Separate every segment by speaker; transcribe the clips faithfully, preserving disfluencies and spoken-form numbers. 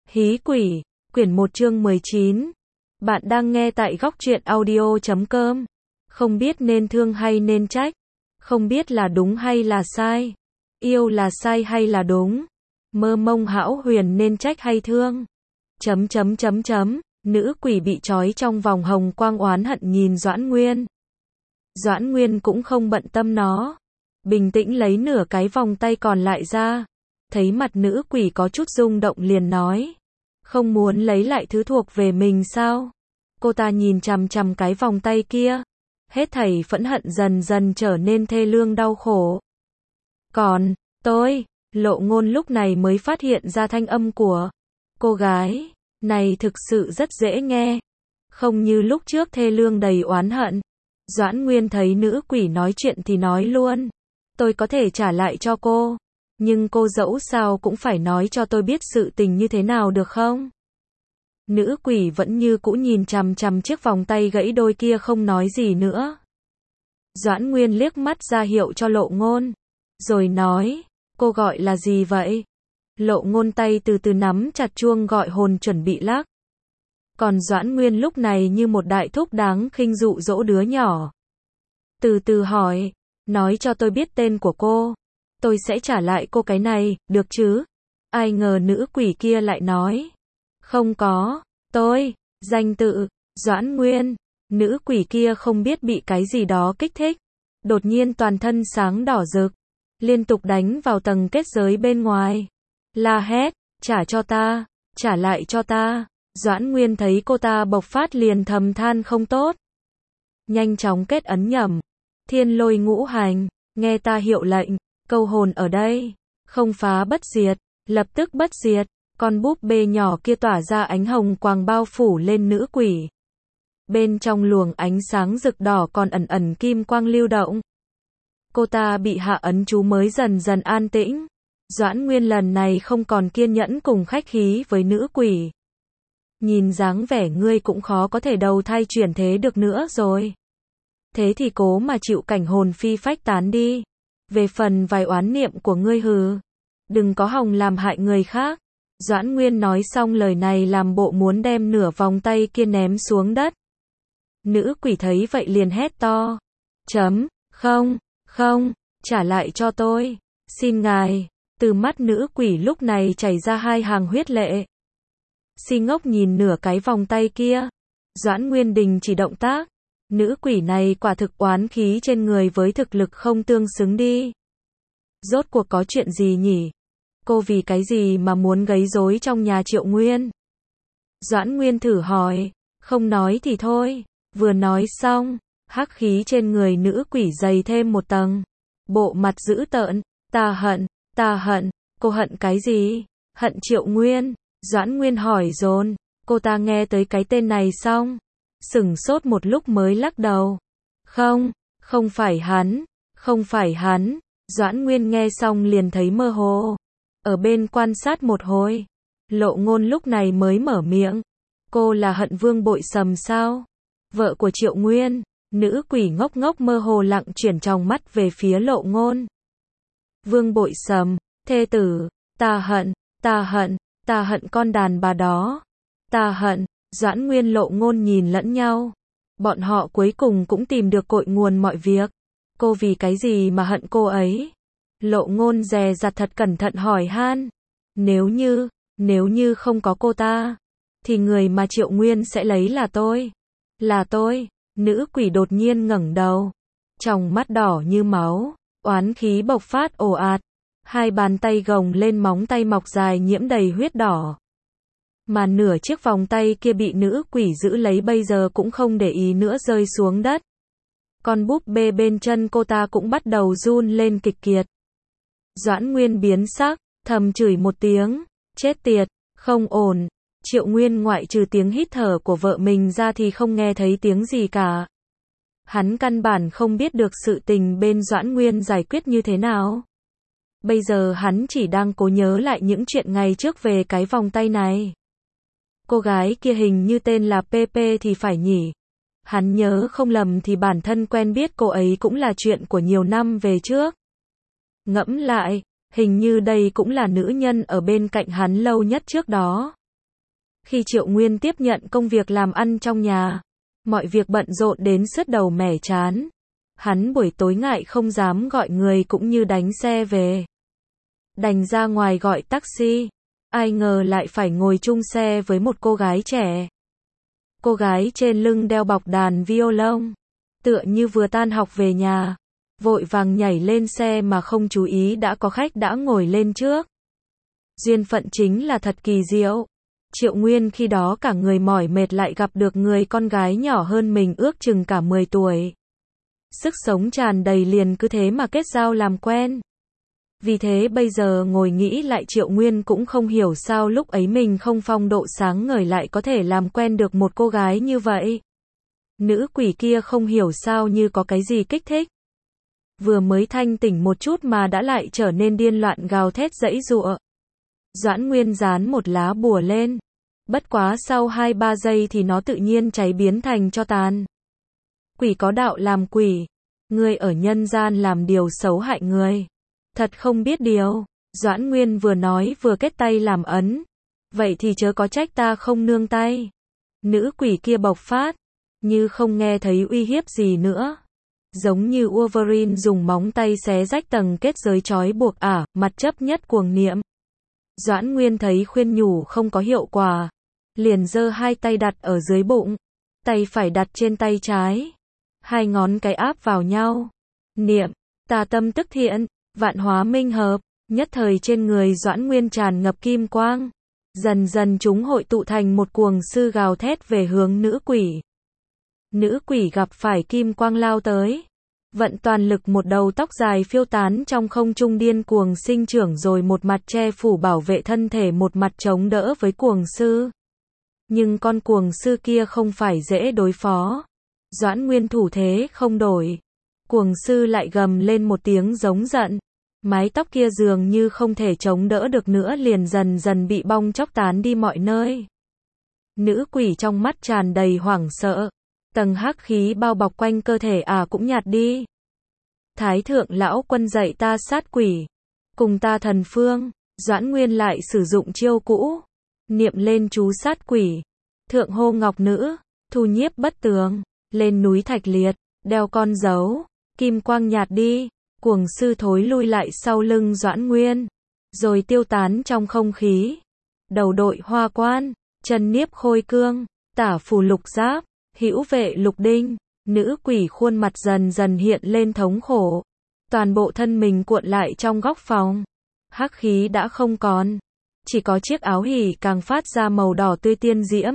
Speaker 1: Hí quỷ, quyển một chương mười chín. Bạn đang nghe tại góc truyện audio chấm com. Không biết nên thương hay nên trách. Không biết là đúng hay là sai. Yêu là sai hay là đúng. Mơ mông hão huyền nên trách hay thương. Chấm chấm chấm chấm. Nữ quỷ bị trói trong vòng hồng quang oán hận nhìn Doãn Nguyên. Doãn Nguyên cũng không bận tâm nó. Bình tĩnh lấy nửa cái vòng tay còn lại ra. Thấy mặt nữ quỷ có chút rung động liền nói. Không muốn lấy lại thứ thuộc về mình sao? Cô ta nhìn chằm chằm cái vòng tay kia. Hết thảy phẫn hận dần dần trở nên thê lương đau khổ. Còn, tôi, Lộ Ngôn lúc này mới phát hiện ra thanh âm của cô gái. Này thực sự rất dễ nghe. Không như lúc trước thê lương đầy oán hận. Doãn Nguyên thấy nữ quỷ nói chuyện thì nói luôn. Tôi có thể trả lại cho cô. Nhưng cô dẫu sao cũng phải nói cho tôi biết sự tình như thế nào được không? Nữ quỷ vẫn như cũ nhìn chằm chằm chiếc vòng tay gãy đôi kia không nói gì nữa. Doãn Nguyên liếc mắt ra hiệu cho Lộ Ngôn. Rồi nói, cô gọi là gì vậy? Lộ Ngôn tay từ từ nắm chặt chuông gọi hồn chuẩn bị lắc. Còn Doãn Nguyên lúc này như một đại thúc đáng khinh dụ dỗ đứa nhỏ. Từ từ hỏi, nói cho tôi biết tên của cô. Tôi sẽ trả lại cô cái này, được chứ? Ai ngờ nữ quỷ kia lại nói. Không có, tôi, danh tự, Doãn Nguyên. Nữ quỷ kia không biết bị cái gì đó kích thích. Đột nhiên toàn thân sáng đỏ rực. Liên tục đánh vào tầng kết giới bên ngoài. La hét, trả cho ta, trả lại cho ta. Doãn Nguyên thấy cô ta bộc phát liền thầm than không tốt. Nhanh chóng kết ấn nhẩm. Thiên lôi ngũ hành, nghe ta hiệu lệnh. Câu hồn ở đây, không phá bất diệt, lập tức bất diệt. Con búp bê nhỏ kia tỏa ra ánh hồng quang bao phủ lên nữ quỷ. Bên trong luồng ánh sáng rực đỏ còn ẩn ẩn kim quang lưu động. Cô ta bị hạ ấn chú mới dần dần an tĩnh. Doãn Nguyên lần này không còn kiên nhẫn cùng khách khí với nữ quỷ. Nhìn dáng vẻ ngươi cũng khó có thể đầu thai chuyển thế được nữa rồi. Thế thì cố mà chịu cảnh hồn phi phách tán đi. Về phần vài oán niệm của ngươi hừ, đừng có hòng làm hại người khác. Doãn Nguyên nói xong lời này làm bộ muốn đem nửa vòng tay kia ném xuống đất. Nữ quỷ thấy vậy liền hét to. Chấm, không, không, trả lại cho tôi. Xin ngài. Từ mắt nữ quỷ lúc này chảy ra hai hàng huyết lệ. Si ngốc nhìn nửa cái vòng tay kia. Doãn Nguyên đình chỉ động tác. Nữ quỷ này quả thực oán khí trên người với thực lực không tương xứng đi. Rốt cuộc có chuyện gì nhỉ? Cô vì cái gì mà muốn gây rối trong nhà Triệu Nguyên? Doãn Nguyên thử hỏi. Không nói thì thôi. Vừa nói xong, hắc khí trên người nữ quỷ dày thêm một tầng. Bộ mặt dữ tợn. Ta hận, ta hận. Cô hận cái gì? Hận Triệu Nguyên. Doãn Nguyên hỏi dồn. Cô ta nghe tới cái tên này xong. Sửng sốt một lúc mới lắc đầu. Không, không phải hắn, không phải hắn. Doãn Nguyên nghe xong liền thấy mơ hồ. Ở bên quan sát một hồi. Lộ Ngôn lúc này mới mở miệng. Cô là Hận Vương Bội Sầm sao? Vợ của Triệu Nguyên. Nữ quỷ ngốc ngốc mơ hồ lặng chuyển tròng mắt về phía Lộ Ngôn. Vương Bội Sầm, thê tử, ta hận, ta hận, ta hận con đàn bà đó. Ta hận. Doãn Nguyên Lộ Ngôn nhìn lẫn nhau. Bọn họ cuối cùng cũng tìm được cội nguồn mọi việc. Cô vì cái gì mà hận cô ấy? Lộ Ngôn dè dặt thật cẩn thận hỏi han. Nếu như, nếu như không có cô ta, thì người mà Triệu Nguyên sẽ lấy là tôi. Là tôi. Nữ quỷ đột nhiên ngẩng đầu. Tròng mắt đỏ như máu. Oán khí bộc phát ồ ạt. Hai bàn tay gồng lên móng tay mọc dài nhiễm đầy huyết đỏ. Mà nửa chiếc vòng tay kia bị nữ quỷ giữ lấy bây giờ cũng không để ý nữa rơi xuống đất. Con búp bê bên chân cô ta cũng bắt đầu run lên kịch kiệt. Doãn Nguyên biến sắc, thầm chửi một tiếng. Chết tiệt, không ổn. Triệu Nguyên ngoại trừ tiếng hít thở của vợ mình ra thì không nghe thấy tiếng gì cả. Hắn căn bản không biết được sự tình bên Doãn Nguyên giải quyết như thế nào. Bây giờ hắn chỉ đang cố nhớ lại những chuyện ngày trước về cái vòng tay này. Cô gái kia hình như tên là pê pê thì phải nhỉ. Hắn nhớ không lầm thì bản thân quen biết cô ấy cũng là chuyện của nhiều năm về trước. Ngẫm lại, hình như đây cũng là nữ nhân ở bên cạnh hắn lâu nhất trước đó. Khi Triệu Nguyên tiếp nhận công việc làm ăn trong nhà, mọi việc bận rộn đến sứt đầu mẻ trán. Hắn buổi tối ngại không dám gọi người cũng như đánh xe về. Đành ra ngoài gọi taxi. Ai ngờ lại phải ngồi chung xe với một cô gái trẻ. Cô gái trên lưng đeo bọc đàn violon, tựa như vừa tan học về nhà, vội vàng nhảy lên xe mà không chú ý đã có khách đã ngồi lên trước. Duyên phận chính là thật kỳ diệu. Triệu Nguyên khi đó cả người mỏi mệt lại gặp được người con gái nhỏ hơn mình ước chừng cả mười tuổi. Sức sống tràn đầy liền cứ thế mà kết giao làm quen. Vì thế bây giờ ngồi nghĩ lại Triệu Nguyên cũng không hiểu sao lúc ấy mình không phong độ sáng ngời lại có thể làm quen được một cô gái như vậy. Nữ quỷ kia không hiểu sao như có cái gì kích thích. Vừa mới thanh tỉnh một chút mà đã lại trở nên điên loạn gào thét giãy giụa. Doãn Nguyên dán một lá bùa lên. Bất quá sau hai ba giây thì nó tự nhiên cháy biến thành tro tàn. Quỷ có đạo làm quỷ. Ngươi ở nhân gian làm điều xấu hại người. Thật không biết điều. Doãn Nguyên vừa nói vừa kết tay làm ấn. Vậy thì chớ có trách ta không nương tay. Nữ quỷ kia bộc phát. Như không nghe thấy uy hiếp gì nữa. Giống như Wolverine dùng móng tay xé rách tầng kết giới trói buộc ả, mặt chấp nhất cuồng niệm. Doãn Nguyên thấy khuyên nhủ không có hiệu quả. Liền giơ hai tay đặt ở dưới bụng. Tay phải đặt trên tay trái. Hai ngón cái áp vào nhau. Niệm, tà tâm tức thiện, vạn hóa minh hợp. Nhất thời trên người Doãn Nguyên tràn ngập kim quang. Dần dần chúng hội tụ thành một cuồng sư gào thét về hướng nữ quỷ. Nữ quỷ gặp phải kim quang lao tới. Vận toàn lực một đầu tóc dài phiêu tán trong không trung điên cuồng sinh trưởng rồi một mặt che phủ bảo vệ thân thể một mặt chống đỡ với cuồng sư. Nhưng con cuồng sư kia không phải dễ đối phó. Doãn Nguyên thủ thế không đổi. Cuồng sư lại gầm lên một tiếng giống giận. Mái tóc kia dường như không thể chống đỡ được nữa liền dần dần bị bong chóc tán đi mọi nơi. Nữ quỷ trong mắt tràn đầy hoảng sợ. Tầng hắc khí bao bọc quanh cơ thể ả à cũng nhạt đi. Thái thượng lão quân dạy ta sát quỷ. Cùng ta thần phương. Doãn Nguyên lại sử dụng chiêu cũ. Niệm lên chú sát quỷ. Thượng hô ngọc nữ. Thu nhiếp bất tường. Lên núi thạch liệt. Đeo con dấu. Kim quang nhạt đi. Cuồng sư thối lui lại sau lưng Doãn Nguyên. Rồi tiêu tán trong không khí. Đầu đội hoa quan. Chân niếp khôi cương. Tả phù lục giáp. Hữu vệ lục đinh. Nữ quỷ khuôn mặt dần dần hiện lên thống khổ. Toàn bộ thân mình cuộn lại trong góc phòng. Hắc khí đã không còn. Chỉ có chiếc áo hỉ càng phát ra màu đỏ tươi tiên diễm.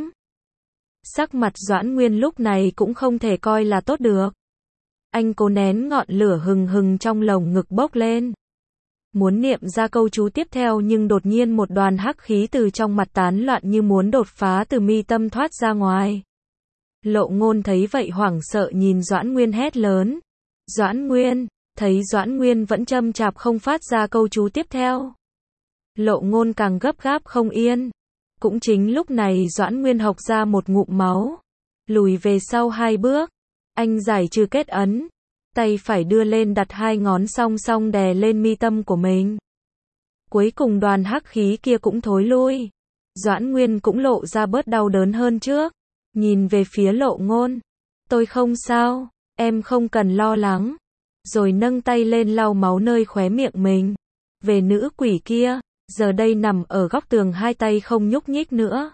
Speaker 1: Sắc mặt Doãn Nguyên lúc này cũng không thể coi là tốt được. Anh cố nén ngọn lửa hừng hừng trong lồng ngực bốc lên. Muốn niệm ra câu chú tiếp theo nhưng đột nhiên một đoàn hắc khí từ trong mặt tán loạn như muốn đột phá từ mi tâm thoát ra ngoài. Lộ Ngôn thấy vậy hoảng sợ nhìn Doãn Nguyên hét lớn. Doãn Nguyên, thấy Doãn Nguyên vẫn châm chạp không phát ra câu chú tiếp theo. Lộ Ngôn càng gấp gáp không yên. Cũng chính lúc này Doãn Nguyên hộc ra một ngụm máu. Lùi về sau hai bước. Anh giải trừ kết ấn. Tay phải đưa lên đặt hai ngón song song đè lên mi tâm của mình. Cuối cùng đoàn hắc khí kia cũng thối lui. Doãn Nguyên cũng lộ ra bớt đau đớn hơn trước. Nhìn về phía Lộ Ngôn. Tôi không sao, em không cần lo lắng. Rồi nâng tay lên lau máu nơi khóe miệng mình. Về nữ quỷ kia, giờ đây nằm ở góc tường hai tay không nhúc nhích nữa.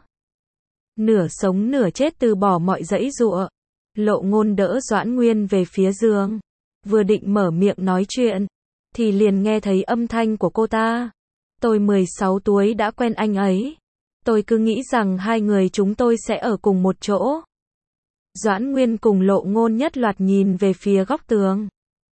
Speaker 1: Nửa sống nửa chết từ bỏ mọi giãy giụa. Lộ Ngôn đỡ Doãn Nguyên về phía giường. Vừa định mở miệng nói chuyện, thì liền nghe thấy âm thanh của cô ta. Tôi mười sáu tuổi đã quen anh ấy. Tôi cứ nghĩ rằng hai người chúng tôi sẽ ở cùng một chỗ. Doãn Nguyên cùng Lộ Ngôn nhất loạt nhìn về phía góc tường.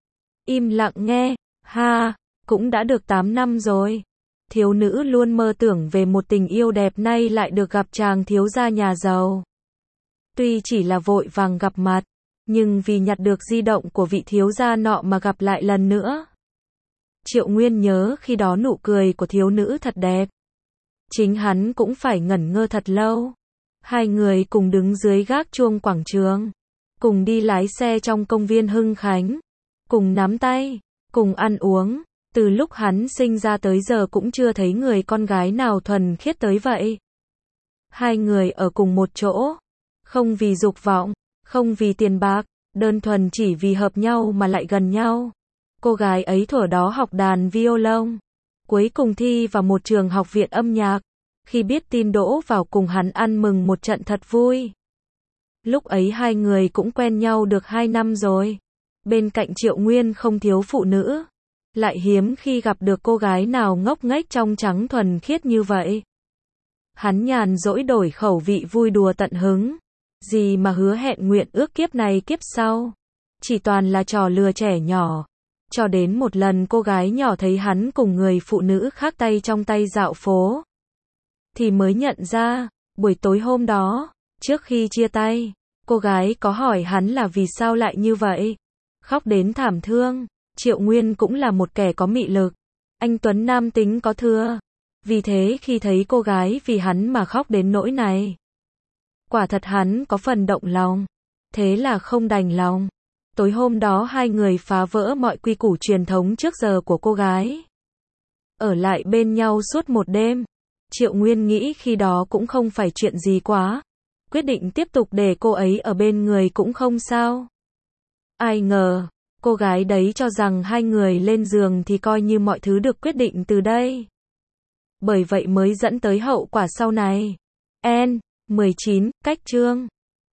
Speaker 1: Im lặng nghe, ha, cũng đã được tám năm rồi. Thiếu nữ luôn mơ tưởng về một tình yêu đẹp nay lại được gặp chàng thiếu gia nhà giàu. Tuy chỉ là vội vàng gặp mặt, nhưng vì nhặt được di động của vị thiếu gia nọ mà gặp lại lần nữa. Triệu Nguyên nhớ khi đó nụ cười của thiếu nữ thật đẹp. Chính hắn cũng phải ngẩn ngơ thật lâu. Hai người cùng đứng dưới gác chuông quảng trường. Cùng đi lái xe trong công viên Hưng Khánh. Cùng nắm tay. Cùng ăn uống. Từ lúc hắn sinh ra tới giờ cũng chưa thấy người con gái nào thuần khiết tới vậy. Hai người ở cùng một chỗ, không vì dục vọng, không vì tiền bạc, đơn thuần chỉ vì hợp nhau mà lại gần nhau. Cô gái ấy thuở đó học đàn violon, cuối cùng thi vào một trường học viện âm nhạc. Khi biết tin đỗ vào cùng hắn ăn mừng một trận thật vui. Lúc ấy hai người cũng quen nhau được hai năm rồi. Bên cạnh Triệu Nguyên không thiếu phụ nữ, lại hiếm khi gặp được cô gái nào ngốc nghếch trong trắng thuần khiết như vậy. Hắn nhàn dỗi đổi khẩu vị vui đùa tận hứng. Gì mà hứa hẹn nguyện ước kiếp này kiếp sau. Chỉ toàn là trò lừa trẻ nhỏ. Cho đến một lần cô gái nhỏ thấy hắn cùng người phụ nữ khác tay trong tay dạo phố. Thì mới nhận ra, buổi tối hôm đó, trước khi chia tay, cô gái có hỏi hắn là vì sao lại như vậy. Khóc đến thảm thương. Triệu Nguyên cũng là một kẻ có mị lực. Anh tuấn nam tính có thưa. Vì thế khi thấy cô gái vì hắn mà khóc đến nỗi này, quả thật hắn có phần động lòng. Thế là không đành lòng. Tối hôm đó hai người phá vỡ mọi quy củ truyền thống trước giờ của cô gái. Ở lại bên nhau suốt một đêm. Triệu Nguyên nghĩ khi đó cũng không phải chuyện gì quá. Quyết định tiếp tục để cô ấy ở bên người cũng không sao. Ai ngờ, cô gái đấy cho rằng hai người lên giường thì coi như mọi thứ được quyết định từ đây. Bởi vậy mới dẫn tới hậu quả sau này. N. mười chín, cách chương